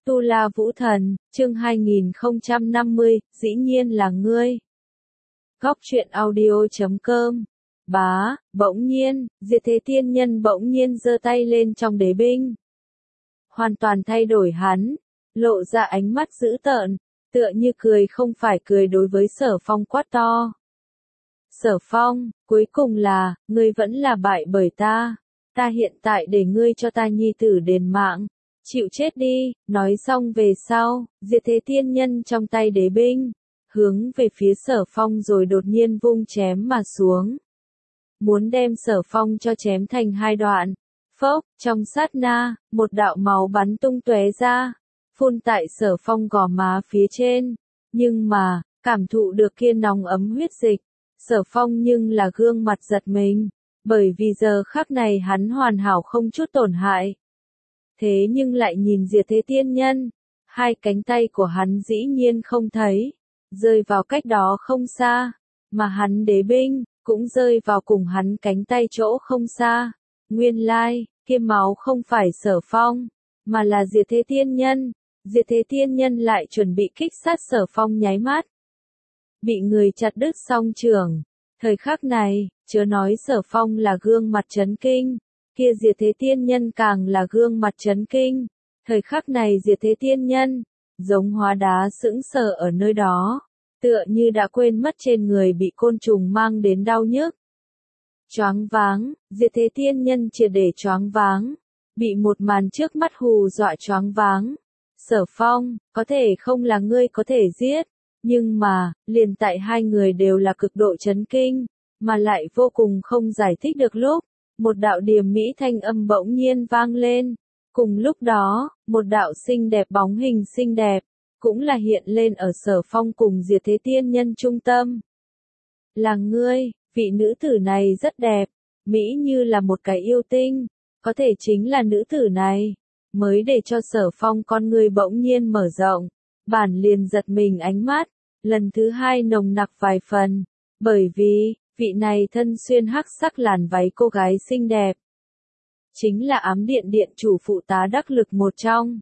Tu La Vũ Thần, chương 2050, dĩ nhiên là ngươi. Góc truyện audio.com. Bỗng nhiên, Diệt Thế Tiên Nhân bỗng nhiên giơ tay lên trong đế binh. Hoàn toàn thay đổi hắn, lộ ra ánh mắt dữ tợn, tựa như cười không phải cười đối với Sở Phong quát to. Sở Phong, cuối cùng là, ngươi vẫn là bại bởi ta. Ta hiện tại để ngươi cho ta nhi tử đền mạng. Chịu chết đi, nói xong về sau, Diệt Thế Tiên Nhân trong tay đế binh, hướng về phía Sở Phong rồi đột nhiên vung chém mà xuống. Muốn đem Sở Phong cho chém thành hai đoạn. Phốc, trong sát na, một đạo máu bắn tung tóe ra, phun tại Sở Phong gò má phía trên. Nhưng mà, cảm thụ được kia nóng ấm huyết dịch, Sở Phong nhưng là gương mặt giật mình, bởi vì giờ khắc này hắn hoàn hảo không chút tổn hại. Thế nhưng lại nhìn Diệt Thế Tiên Nhân, hai cánh tay của hắn dĩ nhiên không thấy, rơi vào cách đó không xa, mà hắn đế binh, cũng rơi vào cùng hắn cánh tay chỗ không xa. Nguyên lai, kia máu không phải Sở Phong, mà là Diệt Thế Tiên Nhân. Diệt Thế Tiên Nhân lại chuẩn bị kích sát Sở Phong nháy mắt. Bị người chặt đứt song trường. Thời khắc này, chớ nói Sở Phong là gương mặt chấn kinh, kia Diệt Thế Tiên Nhân càng là gương mặt chấn kinh. Thời khắc này Diệt Thế Tiên Nhân, giống hóa đá sững sờ ở nơi đó, tựa như đã quên mất trên người bị côn trùng mang đến đau nhức. Choáng váng, Diệt Thế Tiên Nhân triệt để choáng váng, bị một màn trước mắt hù dọa choáng váng. Sở Phong, có thể không là ngươi có thể giết, nhưng mà, liền tại hai người đều là cực độ chấn kinh, mà lại vô cùng không giải thích được lúc, một đạo điềm mỹ thanh âm bỗng nhiên vang lên. Cùng lúc đó, một đạo xinh đẹp bóng hình xinh đẹp, cũng là hiện lên ở Sở Phong cùng Diệt Thế Tiên Nhân trung tâm. Là ngươi, vị nữ tử này rất đẹp, mỹ như là một cái yêu tinh, có thể chính là nữ tử này, mới để cho Sở Phong con người bỗng nhiên mở rộng, bản liền giật mình ánh mắt, lần thứ hai nồng nặc vài phần, bởi vì, vị này thân xuyên hắc sắc làn váy cô gái xinh đẹp. Chính là ám điện điện chủ phụ tá đắc lực một trong.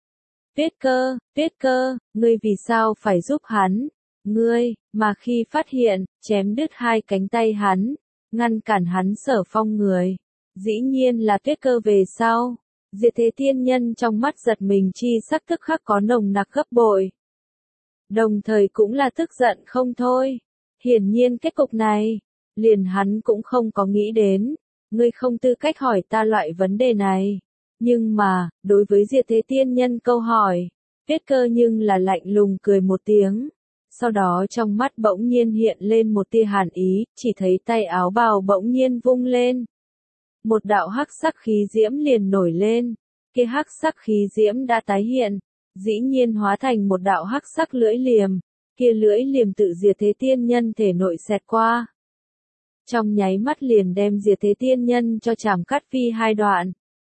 Tuyết cơ, ngươi vì sao phải giúp hắn? Ngươi, mà khi phát hiện, chém đứt hai cánh tay hắn, ngăn cản hắn Sở Phong người. Dĩ nhiên là Tuyết cơ về sau. Diệt Thế Tiên Nhân trong mắt giật mình chi sắc tức khắc có nồng nặc gấp bội. Đồng thời cũng là tức giận không thôi. Hiển nhiên kết cục này, liền hắn cũng không có nghĩ đến. Ngươi không tư cách hỏi ta loại vấn đề này. Nhưng mà, đối với Diệt Thế Tiên Nhân câu hỏi, Tuyết cơ nhưng là lạnh lùng cười một tiếng. Sau đó trong mắt bỗng nhiên hiện lên một tia hàn ý, chỉ thấy tay áo bào bỗng nhiên vung lên. Một đạo hắc sắc khí diễm liền nổi lên, kia hắc sắc khí diễm đã tái hiện, dĩ nhiên hóa thành một đạo hắc sắc lưỡi liềm, kia lưỡi liềm tự Diệt Thế Tiên Nhân thể nội xẹt qua. Trong nháy mắt liền đem Diệt Thế Tiên Nhân cho chảm cắt phi hai đoạn.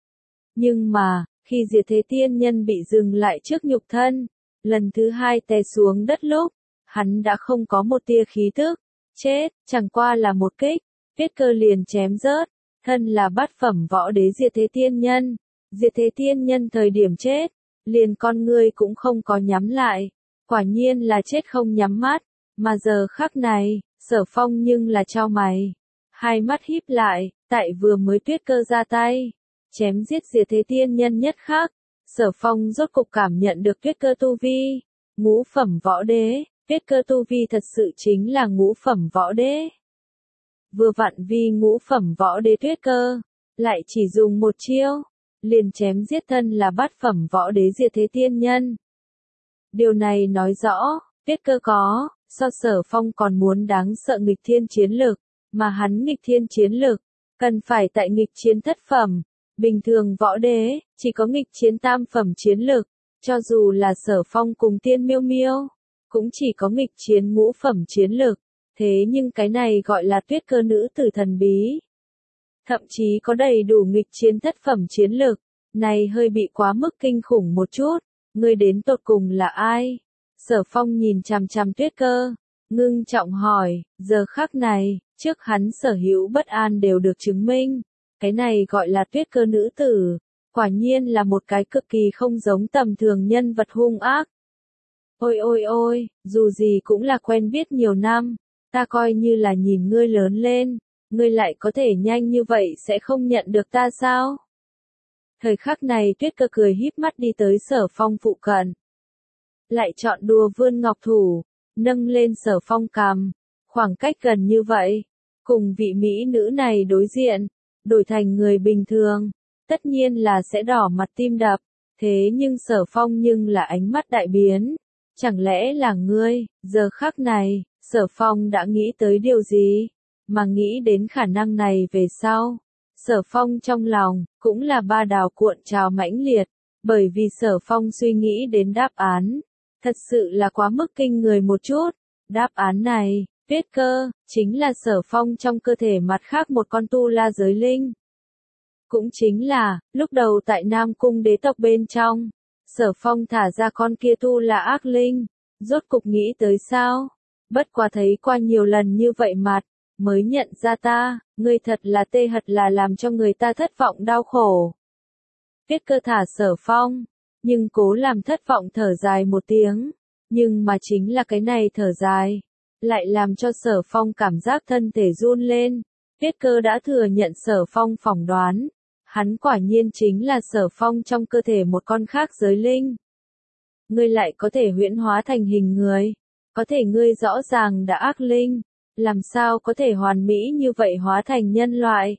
Nhưng mà, khi Diệt Thế Tiên Nhân bị dừng lại trước nhục thân, lần thứ hai té xuống đất lúc, hắn đã không có một tia khí tức, chết, chẳng qua là một kích, Tuyết cơ liền chém rớt. Thân là bát phẩm võ đế Diệt Thế Tiên Nhân. Diệt Thế Tiên Nhân thời điểm chết, liền con ngươi cũng không có nhắm lại. Quả nhiên là chết không nhắm mắt, mà giờ khắc này, Sở Phong nhưng là chau mày. Hai mắt híp lại, tại vừa mới Tuyết cơ ra tay, chém giết Diệt Thế Tiên Nhân nhất khắc. Sở Phong rốt cục cảm nhận được Tuyết cơ tu vi. Ngũ phẩm võ đế, Tuyết cơ tu vi thật sự chính là ngũ phẩm võ đế. Vừa vặn vì ngũ phẩm võ đế Tuyết cơ, lại chỉ dùng một chiêu, liền chém giết thân là bát phẩm võ đế Diệt Thế Tiên Nhân. Điều này nói rõ, Tuyết cơ có, so Sở Phong còn muốn đáng sợ nghịch thiên chiến lực, mà hắn nghịch thiên chiến lực, cần phải tại nghịch chiến thất phẩm, bình thường võ đế, chỉ có nghịch chiến tam phẩm chiến lực, cho dù là Sở Phong cùng Tiên Miêu Miêu, cũng chỉ có nghịch chiến ngũ phẩm chiến lực. Thế nhưng cái này gọi là Tuyết cơ nữ tử thần bí. Thậm chí có đầy đủ nghịch chiến thất phẩm chiến lực, này hơi bị quá mức kinh khủng một chút, ngươi đến tột cùng là ai? Sở Phong nhìn chằm chằm Tuyết cơ, ngưng trọng hỏi, giờ khắc này, trước hắn sở hữu bất an đều được chứng minh, cái này gọi là Tuyết cơ nữ tử, Quả nhiên là một cái cực kỳ không giống tầm thường nhân vật hung ác. Ôi ôi ôi, dù gì cũng là quen biết nhiều năm, ta coi như là nhìn ngươi lớn lên, ngươi lại có thể nhanh như vậy sẽ không nhận được ta sao? Thời khắc này Tuyết Cơ cười híp mắt đi tới Sở Phong phụ cận. Lại chọn đùa vươn ngọc thủ, nâng lên Sở Phong cằm, khoảng cách gần như vậy, cùng vị mỹ nữ này đối diện, đổi thành người bình thường, tất nhiên là sẽ đỏ mặt tim đập, thế nhưng Sở Phong nhưng là ánh mắt đại biến. Chẳng lẽ là ngươi? Giờ khắc này, Sở Phong đã nghĩ tới điều gì? Mà nghĩ đến khả năng này về sau. Sở Phong trong lòng, cũng là ba đào cuộn trào mãnh liệt, bởi vì Sở Phong suy nghĩ đến đáp án. Thật sự là quá mức kinh người một chút. Đáp án này, Tuyết Cơ, chính là Sở Phong trong cơ thể mặt khác một con tu la giới linh. Cũng chính là, lúc đầu tại Nam Cung đế tộc bên trong. Sở Phong thả ra con kia tu là ác linh, rốt cục nghĩ tới sao? Bất quá thấy qua nhiều lần như vậy mặt, mới nhận ra ta, ngươi thật là tê hật là làm cho người ta thất vọng đau khổ. Tuyết Cơ thả Sở Phong, nhưng cố làm thất vọng thở dài một tiếng, nhưng mà chính là cái này thở dài, lại làm cho Sở Phong cảm giác thân thể run lên. Tuyết Cơ đã thừa nhận Sở Phong phỏng đoán. Hắn quả nhiên chính là Sở Phong trong cơ thể một con khác giới linh. Ngươi lại có thể huyễn hóa thành hình người. Có thể ngươi rõ ràng đã ác linh. Làm sao có thể hoàn mỹ như vậy hóa thành nhân loại?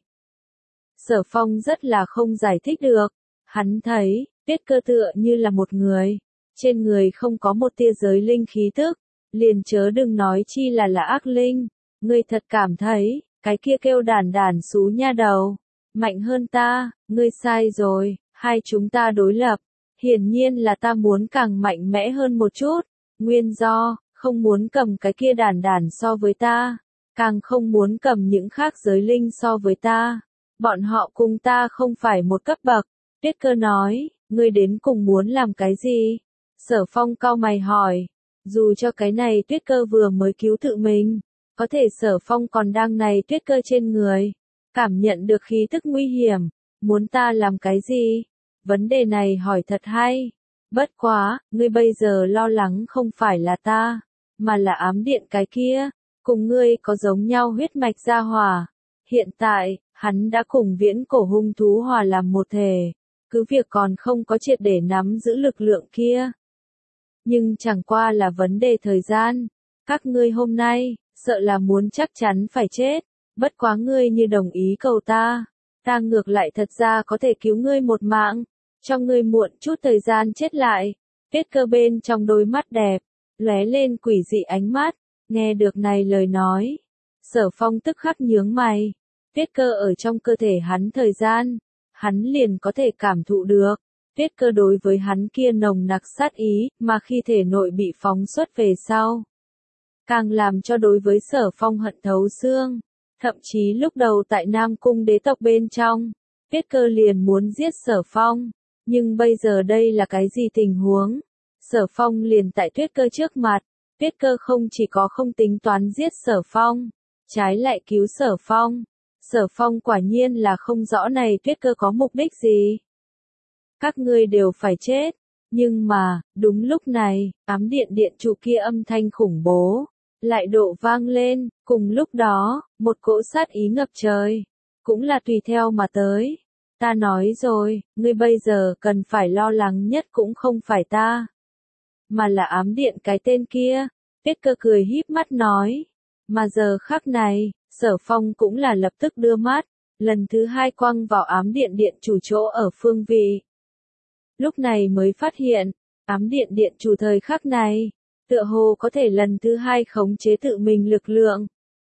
Sở Phong rất là không giải thích được. Hắn thấy, Tuyết Cơ tựa như là một người. Trên người không có một tia giới linh khí tức. Liền chớ đừng nói chi là ác linh. Ngươi thật cảm thấy, cái kia kêu đàn đàn xú nha đầu. Mạnh hơn ta, ngươi sai rồi, hai chúng ta đối lập. Hiển nhiên là ta muốn càng mạnh mẽ hơn một chút. Nguyên do, không muốn cầm cái kia đàn đàn so với ta. Càng không muốn cầm những khác giới linh so với ta. Bọn họ cùng ta không phải một cấp bậc. Tuyết Cơ nói, ngươi đến cùng muốn làm cái gì? Sở Phong cau mày hỏi. Dù cho cái này Tuyết Cơ vừa mới cứu tự mình. Có thể Sở Phong còn đang này Tuyết Cơ trên người. Cảm nhận được khí tức nguy hiểm, muốn ta làm cái gì? Vấn đề này hỏi thật hay. Bất quá, ngươi bây giờ lo lắng không phải là ta, mà là ám điện cái kia, cùng ngươi có giống nhau huyết mạch gia hòa. Hiện tại, hắn đã cùng viễn cổ hung thú hòa làm một thể, cứ việc còn không có triệt để nắm giữ lực lượng kia. Nhưng chẳng qua là vấn đề thời gian, các ngươi hôm nay, sợ là muốn chắc chắn phải chết. Bất quá ngươi như đồng ý cầu ta ngược lại thật ra có thể cứu ngươi một mạng, cho ngươi muộn chút thời gian chết lại. Tuyết Cơ bên trong đôi mắt đẹp, lóe lên quỷ dị ánh mắt, nghe được này lời nói. Sở Phong tức khắc nhướng mày, Tuyết Cơ ở trong cơ thể hắn thời gian, hắn liền có thể cảm thụ được. Tuyết Cơ đối với hắn kia nồng nặc sát ý, mà khi thể nội bị phóng xuất về sau. Càng làm cho đối với Sở Phong hận thấu xương. Thậm chí lúc đầu tại Nam Cung đế tộc bên trong, Tuyết Cơ liền muốn giết Sở Phong. Nhưng bây giờ đây là cái gì tình huống? Sở Phong liền tại Tuyết Cơ trước mặt. Tuyết Cơ không chỉ có không tính toán giết Sở Phong, trái lại cứu Sở Phong. Sở Phong quả nhiên là không rõ này Tuyết Cơ có mục đích gì. Các ngươi đều phải chết. Nhưng mà, đúng lúc này, ám điện điện chủ kia âm thanh khủng bố lại độ vang lên, cùng lúc đó, một cỗ sát ý ngập trời, cũng là tùy theo mà tới. Ta nói rồi, ngươi bây giờ cần phải lo lắng nhất cũng không phải ta, mà là ám điện cái tên kia. Tuyết Cơ cười híp mắt nói, mà giờ khắc này, Sở Phong cũng là lập tức đưa mắt, lần thứ hai quăng vào ám điện điện chủ chỗ ở phương vị. Lúc này mới phát hiện, ám điện điện chủ thời khắc này, tựa hồ có thể lần thứ hai khống chế tự mình lực lượng.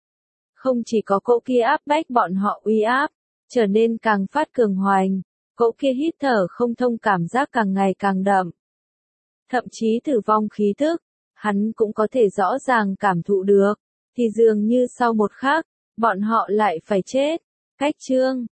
Không chỉ có cỗ kia áp bách bọn họ uy áp, trở nên càng phát cường hoành, cỗ kia hít thở không thông cảm giác càng ngày càng đậm. Thậm chí tử vong khí tức, hắn cũng có thể rõ ràng cảm thụ được, thì dường như sau một khắc, bọn họ lại phải chết. Cách chương